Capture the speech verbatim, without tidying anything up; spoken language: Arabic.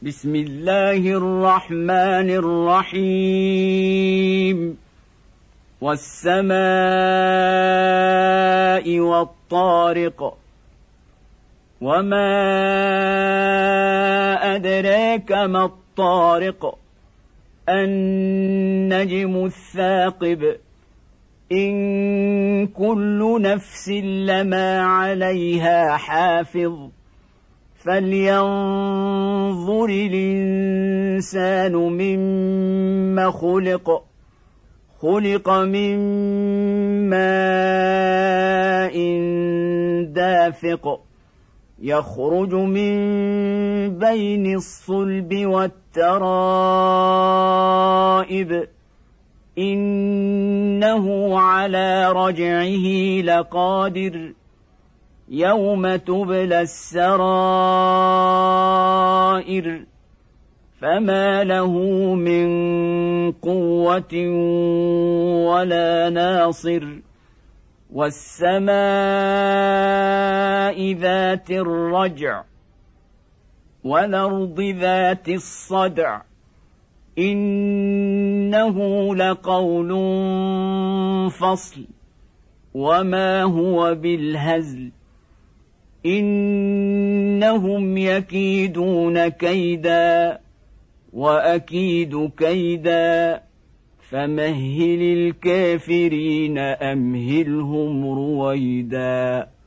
بسم الله الرحمن الرحيم والسماء والطارق وما أدراك ما الطارق النجم الثاقب إن كل نفس لما عليها حافظ فلينظر الإنسان مما خلق خلق من ماء دافق يخرج من بين الصلب والترائب إنه على رجعه لقادر يوم تبلى السرائر فما له من قوة ولا ناصر والسماء ذات الرجع والأرض ذات الصدع إنه لقول فصل وما هو بالهزل إنهم يكيدون كيدا وأكيد كيدا فمهل الكافرين أمهلهم رويدا.